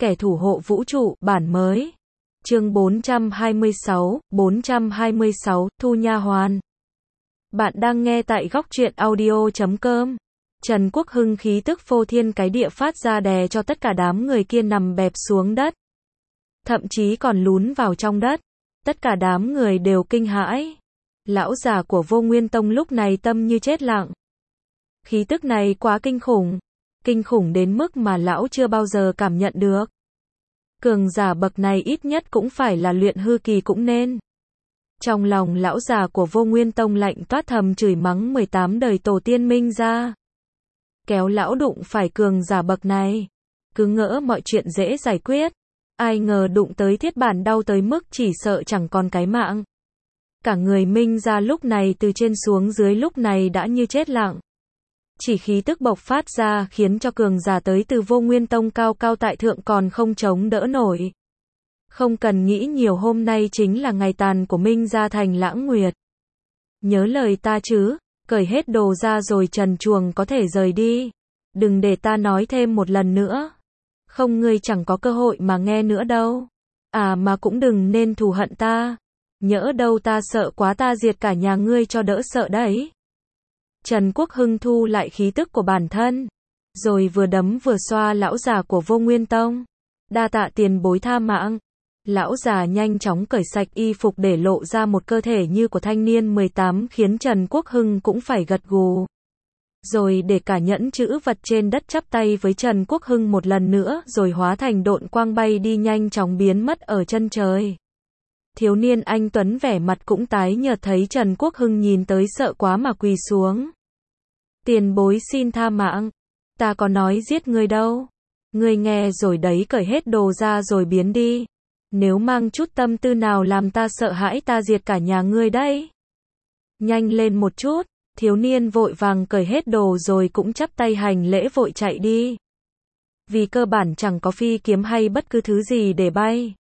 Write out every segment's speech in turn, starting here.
Kẻ thủ hộ vũ trụ, bản mới. Chương 426, Thu Nha Hoàn. Bạn đang nghe tại góc truyện audio.com. Trần Quốc Hưng khí tức phô thiên cái địa phát ra đè cho tất cả đám người kia nằm bẹp xuống đất. Thậm chí còn lún vào trong đất. Tất cả đám người đều kinh hãi. Lão già của Vô Nguyên Tông lúc này tâm như chết lặng. Khí tức này quá kinh khủng. Kinh khủng đến mức mà lão chưa bao giờ cảm nhận được. Cường giả bậc này ít nhất cũng phải là luyện hư kỳ cũng nên. Trong lòng lão già của Vô Nguyên Tông lạnh toát thầm chửi mắng 18 đời tổ tiên Minh ra. Kéo lão đụng phải cường giả bậc này. Cứ ngỡ mọi chuyện dễ giải quyết. Ai ngờ đụng tới thiết bản đau tới mức chỉ sợ chẳng còn cái mạng. Cả người Minh ra lúc này từ trên xuống dưới lúc này đã như chết lặng. Chỉ khí tức bộc phát ra khiến cho cường giả tới từ Vô Nguyên Tông cao cao tại thượng còn không chống đỡ nổi. Không cần nghĩ nhiều, hôm nay chính là ngày tàn của Minh gia thành Lãng Nguyệt. Nhớ lời ta chứ, cởi hết đồ ra rồi trần truồng có thể rời đi. Đừng để ta nói thêm một lần nữa. Không, ngươi chẳng có cơ hội mà nghe nữa đâu. À mà cũng đừng nên thù hận ta. Nhỡ đâu ta sợ quá ta diệt cả nhà ngươi cho đỡ sợ đấy. Trần Quốc Hưng thu lại khí tức của bản thân, rồi vừa đấm vừa xoa lão già của Vô Nguyên Tông. Đa tạ tiền bối tha mạng. Lão già nhanh chóng cởi sạch y phục để lộ ra một cơ thể như của thanh niên 18 khiến Trần Quốc Hưng cũng phải gật gù. Rồi để cả nhẫn chữ vật trên đất chắp tay với Trần Quốc Hưng một lần nữa rồi hóa thành độn quang bay đi nhanh chóng biến mất ở chân trời. Thiếu niên anh tuấn vẻ mặt cũng tái nhợt thấy Trần Quốc Hưng nhìn tới sợ quá mà quỳ xuống. Tiền bối xin tha mạng. Ta có nói giết ngươi đâu. Ngươi nghe rồi đấy, cởi hết đồ ra rồi biến đi. Nếu mang chút tâm tư nào làm ta sợ hãi ta diệt cả nhà ngươi đấy. Nhanh lên một chút. Thiếu niên vội vàng cởi hết đồ rồi cũng chắp tay hành lễ vội chạy đi. Vì cơ bản chẳng có phi kiếm hay bất cứ thứ gì để bay.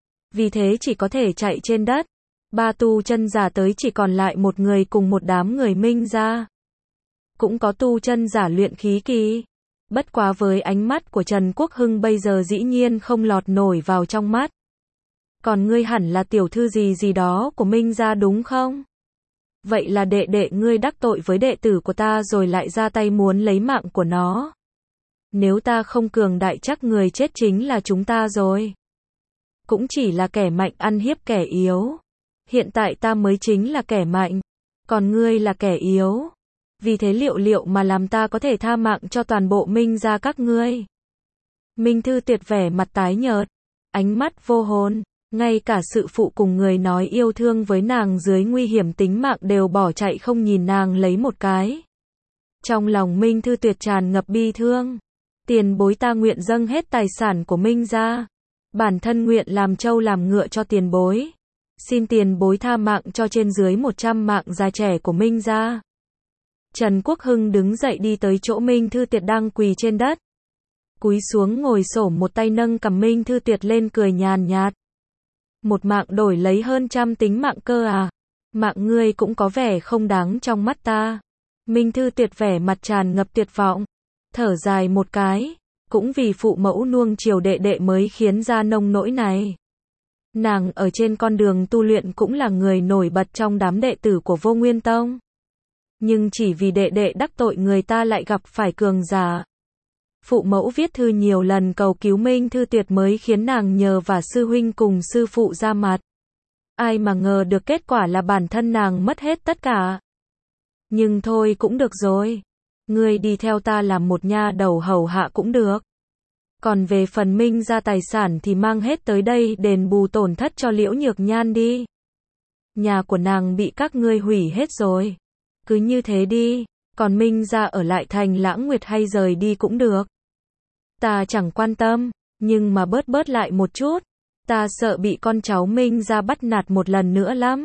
Vì thế chỉ có thể chạy trên đất. Ba tu chân giả tới chỉ còn lại một người cùng một đám người Minh ra. Cũng có tu chân giả luyện khí kỳ. Bất quá với ánh mắt của Trần Quốc Hưng bây giờ dĩ nhiên không lọt nổi vào trong mắt. Còn ngươi hẳn là tiểu thư gì đó của Minh gia đúng không? Vậy là đệ đệ ngươi đắc tội với đệ tử của ta rồi lại ra tay muốn lấy mạng của nó. Nếu ta không cường đại chắc người chết chính là chúng ta rồi. Cũng chỉ là kẻ mạnh ăn hiếp kẻ yếu. Hiện tại ta mới chính là kẻ mạnh. Còn ngươi là kẻ yếu. Vì thế liệu mà làm ta có thể tha mạng cho toàn bộ Minh gia các ngươi. Minh Thư Tuyệt vẻ mặt tái nhợt. Ánh mắt vô hồn. Ngay cả sự phụ cùng người nói yêu thương với nàng dưới nguy hiểm tính mạng đều bỏ chạy không nhìn nàng lấy một cái. Trong lòng Minh Thư Tuyệt tràn ngập bi thương. Tiền bối ta nguyện dâng hết tài sản của Minh gia. Bản thân nguyện làm trâu làm ngựa cho tiền bối. Xin tiền bối tha mạng cho trên dưới 100 mạng già trẻ của Minh gia. Trần Quốc Hưng đứng dậy đi tới chỗ Minh Thư Tuyệt đang quỳ trên đất. Cúi xuống ngồi xổm một tay nâng cầm Minh Thư Tuyệt lên cười nhàn nhạt. Một mạng đổi lấy hơn 100 tính mạng cơ à? Mạng ngươi cũng có vẻ không đáng trong mắt ta. Minh Thư Tuyệt vẻ mặt tràn ngập tuyệt vọng. Thở dài một cái. Cũng vì phụ mẫu nuông chiều đệ đệ mới khiến ra nông nỗi này. Nàng ở trên con đường tu luyện cũng là người nổi bật trong đám đệ tử của Vô Nguyên Tông. Nhưng chỉ vì đệ đệ đắc tội người ta lại gặp phải cường giả. Phụ mẫu viết thư nhiều lần cầu cứu Minh Thư Tuyệt mới khiến nàng nhờ và sư huynh cùng sư phụ ra mặt. Ai mà ngờ được kết quả là bản thân nàng mất hết tất cả. Nhưng thôi cũng được rồi. Ngươi đi theo ta làm một nha đầu hầu hạ cũng được. Còn về phần Minh gia tài sản thì mang hết tới đây đền bù tổn thất cho Liễu Nhược Nhan đi. Nhà của nàng bị các ngươi hủy hết rồi. Cứ như thế đi. Còn Minh gia ở lại thành Lãng Nguyệt hay rời đi cũng được. Ta chẳng quan tâm. Nhưng mà bớt lại một chút. Ta sợ bị con cháu Minh gia bắt nạt một lần nữa lắm.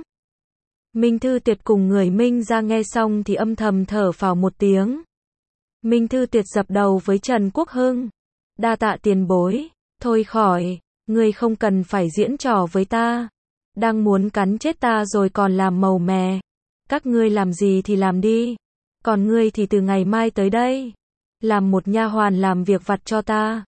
Minh Thư Tuyệt cùng người Minh gia nghe xong thì âm thầm thở phào một tiếng. Minh Thư Tuyệt dập đầu với Trần Quốc Hưng. Đa tạ tiền bối. Thôi khỏi. Ngươi không cần phải diễn trò với ta. Đang muốn cắn chết ta rồi còn làm màu mè. Các ngươi làm gì thì làm đi. Còn ngươi thì từ ngày mai tới đây. Làm một nha hoàn làm việc vặt cho ta.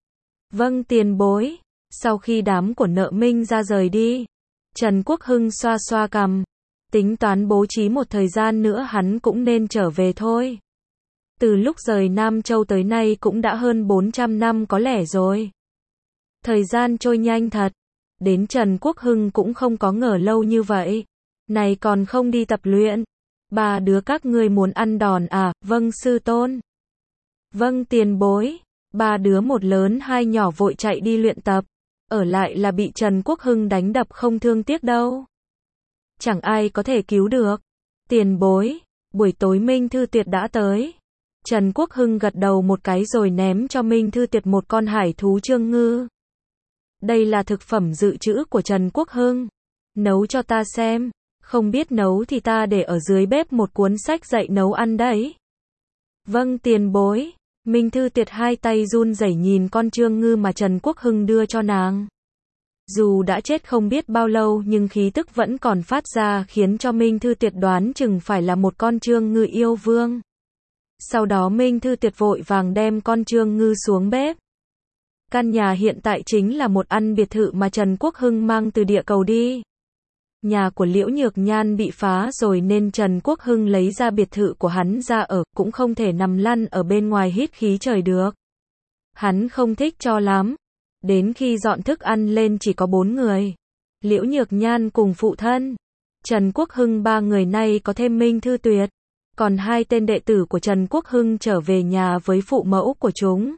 Vâng tiền bối. Sau khi đám của nợ Minh ra rời đi, Trần Quốc Hưng xoa xoa cằm, tính toán bố trí một thời gian nữa hắn cũng nên trở về thôi. Từ lúc rời Nam Châu tới nay cũng đã hơn 400 năm có lẽ rồi. Thời gian trôi nhanh thật. Đến Trần Quốc Hưng cũng không có ngờ lâu như vậy. Này còn không đi tập luyện. Ba đứa các ngươi muốn ăn đòn à? Vâng sư tôn. Vâng tiền bối. Ba đứa một lớn hai nhỏ vội chạy đi luyện tập. Ở lại là bị Trần Quốc Hưng đánh đập không thương tiếc đâu. Chẳng ai có thể cứu được. Tiền bối. Buổi tối Minh Thư Tiệt đã tới. Trần Quốc Hưng gật đầu một cái rồi ném cho Minh Thư Tiệt một con hải thú trương ngư. Đây là thực phẩm dự trữ của Trần Quốc Hưng. Nấu cho ta xem. Không biết nấu thì ta để ở dưới bếp một cuốn sách dạy nấu ăn đấy. Vâng tiền bối. Minh Thư Tiệt hai tay run rẩy nhìn con trương ngư mà Trần Quốc Hưng đưa cho nàng. Dù đã chết không biết bao lâu nhưng khí tức vẫn còn phát ra khiến cho Minh Thư Tiệt đoán chừng phải là một con trương ngư yêu vương. Sau đó Minh Thư Tiệt vội vàng đem con trương ngư xuống bếp. Căn nhà hiện tại chính là một căn biệt thự mà Trần Quốc Hưng mang từ địa cầu đi. Nhà của Liễu Nhược Nhan bị phá rồi nên Trần Quốc Hưng lấy ra biệt thự của hắn ra ở, cũng không thể nằm lăn ở bên ngoài hít khí trời được. Hắn không thích cho lắm. Đến khi dọn thức ăn lên chỉ có 4 người. Liễu Nhược Nhan cùng phụ thân. Trần Quốc Hưng 3 người nay có thêm Minh Thư Tuyệt. Còn 2 tên đệ tử của Trần Quốc Hưng trở về nhà với phụ mẫu của chúng.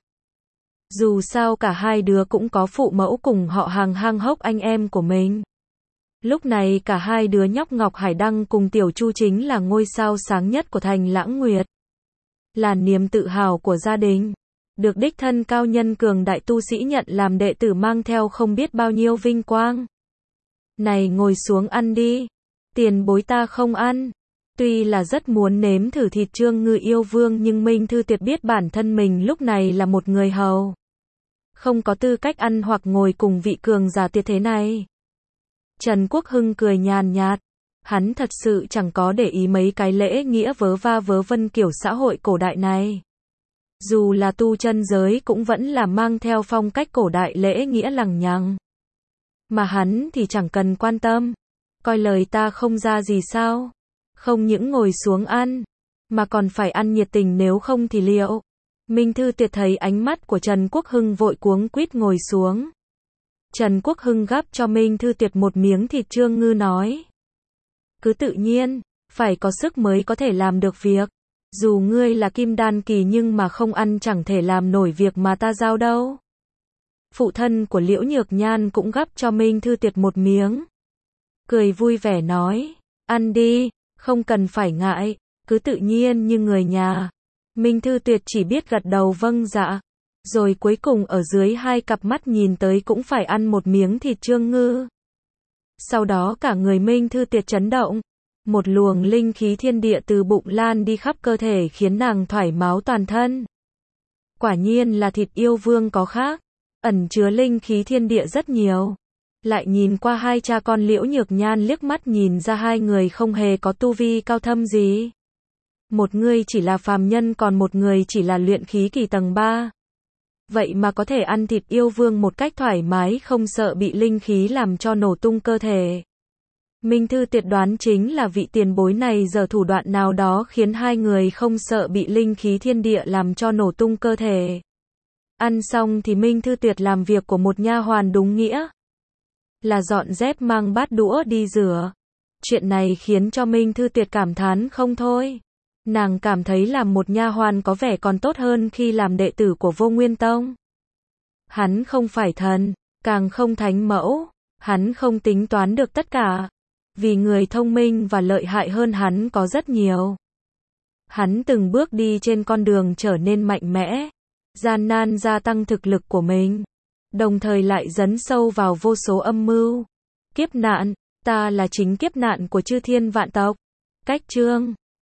Dù sao cả hai đứa cũng có phụ mẫu cùng họ hàng hang hốc anh em của mình. Lúc này cả hai đứa nhóc Ngọc Hải Đăng cùng Tiểu Chu chính là ngôi sao sáng nhất của thành Lãng Nguyệt. Là niềm tự hào của gia đình. Được đích thân cao nhân cường đại tu sĩ nhận làm đệ tử mang theo không biết bao nhiêu vinh quang. Này ngồi xuống ăn đi. Tiền bối ta không ăn. Tuy là rất muốn nếm thử thịt trương ngư yêu vương nhưng Minh Thư Tiệt biết bản thân mình lúc này là một người hầu. Không có tư cách ăn hoặc ngồi cùng vị cường giả tuyệt thế này. Trần Quốc Hưng cười nhàn nhạt. Hắn thật sự chẳng có để ý mấy cái lễ nghĩa vớ va vớ vân kiểu xã hội cổ đại này. Dù là tu chân giới cũng vẫn là mang theo phong cách cổ đại lễ nghĩa lằng nhằng. Mà hắn thì chẳng cần quan tâm. Coi lời ta không ra gì sao? Không những ngồi xuống ăn, mà còn phải ăn nhiệt tình nếu không thì liệu. Minh Thư Tuyệt thấy ánh mắt của Trần Quốc Hưng vội cuống quýt ngồi xuống. Trần Quốc Hưng gắp cho Minh Thư Tuyệt một miếng thịt trương ngư nói. Cứ tự nhiên, phải có sức mới có thể làm được việc. Dù ngươi là kim đan kỳ nhưng mà không ăn chẳng thể làm nổi việc mà ta giao đâu. Phụ thân của Liễu Nhược Nhan cũng gắp cho Minh Thư Tuyệt một miếng. Cười vui vẻ nói, ăn đi, không cần phải ngại, cứ tự nhiên như người nhà. Minh Thư Tuyệt chỉ biết gật đầu vâng dạ. Rồi cuối cùng ở dưới hai cặp mắt nhìn tới cũng phải ăn một miếng thịt trương ngư. Sau đó cả người Minh Thư Tuyệt chấn động. Một luồng linh khí thiên địa từ bụng lan đi khắp cơ thể khiến nàng thoải mái toàn thân. Quả nhiên là thịt yêu vương có khác. Ẩn chứa linh khí thiên địa rất nhiều. Lại nhìn qua hai cha con Liễu Nhược Nhan liếc mắt nhìn ra hai người không hề có tu vi cao thâm gì. Một người chỉ là phàm nhân còn một người chỉ là luyện khí kỳ tầng 3. Vậy mà có thể ăn thịt yêu vương một cách thoải mái không sợ bị linh khí làm cho nổ tung cơ thể. Minh Thư Tuyệt đoán chính là vị tiền bối này giở thủ đoạn nào đó khiến hai người không sợ bị linh khí thiên địa làm cho nổ tung cơ thể. Ăn xong thì Minh Thư Tuyệt làm việc của một nha hoàn đúng nghĩa. Là dọn dép mang bát đũa đi rửa. Chuyện này khiến cho Minh Thư Tuyệt cảm thán không thôi. Nàng cảm thấy làm một nha hoàn có vẻ còn tốt hơn khi làm đệ tử của Vô Nguyên Tông. Hắn không phải thần, càng không thánh mẫu. Hắn không tính toán được tất cả. Vì người thông minh và lợi hại hơn hắn có rất nhiều. Hắn từng bước đi trên con đường trở nên mạnh mẽ, gian nan gia tăng thực lực của mình, đồng thời lại dấn sâu vào vô số âm mưu. Kiếp nạn, ta là chính kiếp nạn của chư thiên vạn tộc. Cách chương